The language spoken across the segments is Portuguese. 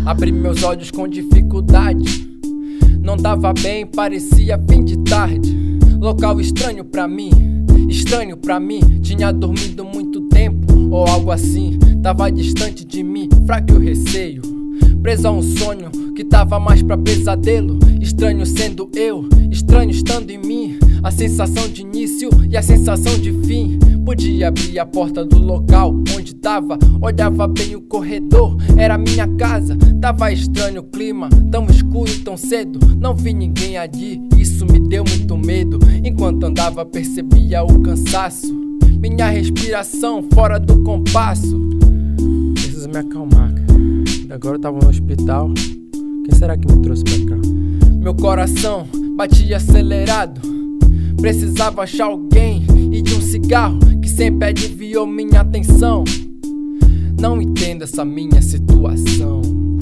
Abri meus olhos com dificuldade. Não tava bem, parecia fim de tarde. Local estranho pra mim. Tinha dormido muito tempo ou algo assim. Tava distante de mim, fraco e o receio. Preso a um sonho que tava mais pra pesadelo. Estranho sendo eu, estranho estando em mim. A sensação de início e a sensação de fim. Podia abrir a porta do local onde tava, olhava bem o corredor, era minha casa. Tava estranho o clima, tão escuro e tão cedo. Não vi ninguém ali, isso me deu muito medo. Enquanto andava percebia o cansaço, minha respiração fora do compasso. Preciso me acalmar, cara. Agora eu tava no hospital. Quem será que me trouxe pra cá? Meu coração batia acelerado. Precisava achar alguém e de um cigarro que sempre aliviou minha atenção. Não entendo essa minha situação.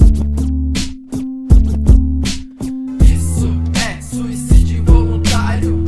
Isso é suicídio voluntário.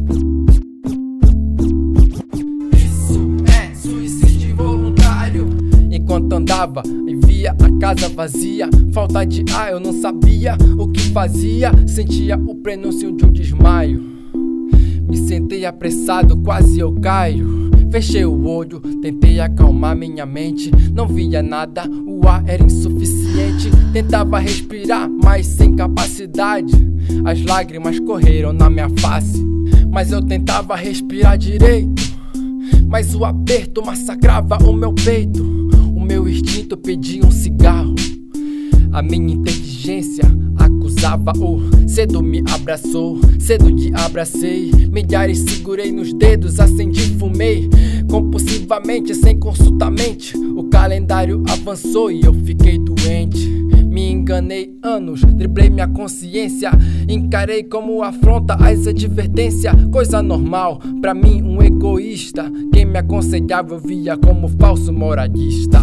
Isso é suicídio voluntário. Enquanto andava e via a casa vazia, falta de ar, eu não sabia o que fazia. Sentia o prenúncio de um desmaio. Me sentei apressado, quase eu caio. Fechei o olho, tentei acalmar minha mente. Não via nada, o ar era insuficiente. Tentava respirar, mas sem capacidade. As lágrimas correram na minha face, mas eu tentava respirar direito. Mas o aperto massacrava o meu peito. O meu instinto pedia um cigarro. A minha inteligência acusava o cedo me abraçou, cedo te abracei. Milhares segurei nos dedos, acendi e fumei. Compulsivamente, sem consultar mente. O calendário avançou e eu fiquei doente. Me enganei anos, driblei minha consciência. Encarei como afronta as advertências. Coisa normal, pra mim um egoísta. Quem me aconselhava eu via como falso moralista.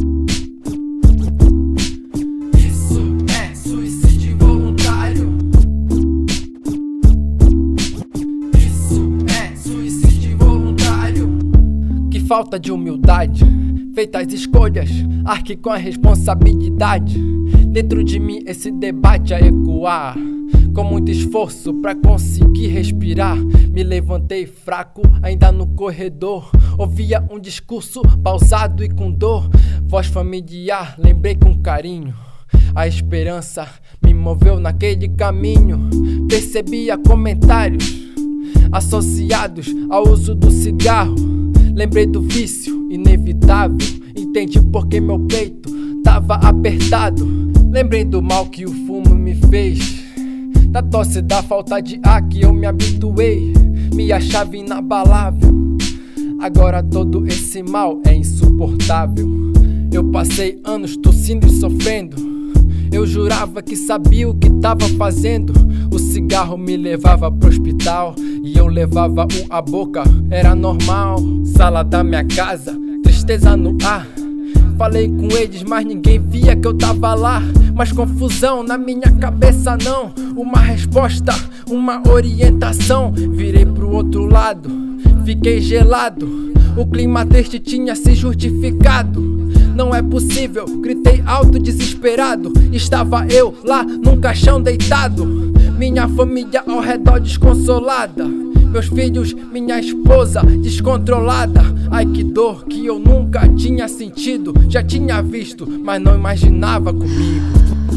Falta de humildade, feitas escolhas, arque com a responsabilidade. Dentro de mim esse debate a ecoar. Com muito esforço pra conseguir respirar, me levantei fraco, ainda no corredor. Ouvia um discurso pausado e com dor. Voz familiar, lembrei com carinho. A esperança me moveu naquele caminho. Percebia comentários associados ao uso do cigarro. Lembrei do vício inevitável, entendi porque meu peito tava apertado. Lembrei do mal que o fumo me fez, da tosse, da falta de ar que eu me habituei. Me achava inabalável, agora todo esse mal é insuportável. Eu passei anos tossindo e sofrendo. Eu jurava que sabia o que tava fazendo. O cigarro me levava pro hospital e eu levava à boca, era normal. Sala da minha casa, tristeza no ar. Falei com eles, mas ninguém via que eu tava lá. Mas confusão na minha cabeça não. Uma resposta, uma orientação. Virei pro outro lado, fiquei gelado. O clima triste tinha se justificado. Não é possível, gritei alto desesperado. Estava eu lá num caixão deitado. Minha família ao redor desconsolada. Meus filhos, minha esposa descontrolada. Ai que dor que eu nunca tinha sentido. Já tinha visto, mas não imaginava comigo.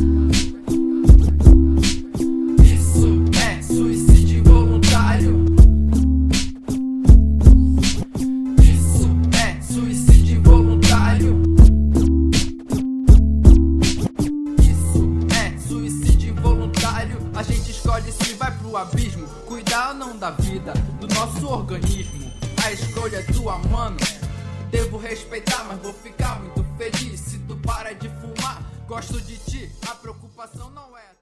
Isso é suicídio voluntário. Isso é suicídio voluntário. Isso é suicídio voluntário. A gente escolhe se vai pro abismo. Cuidar ou não da vida, do nosso organismo. A escolha é tua, mano. Devo respeitar, mas vou ficar muito feliz se tu para de fumar. Gosto de ti, a preocupação não é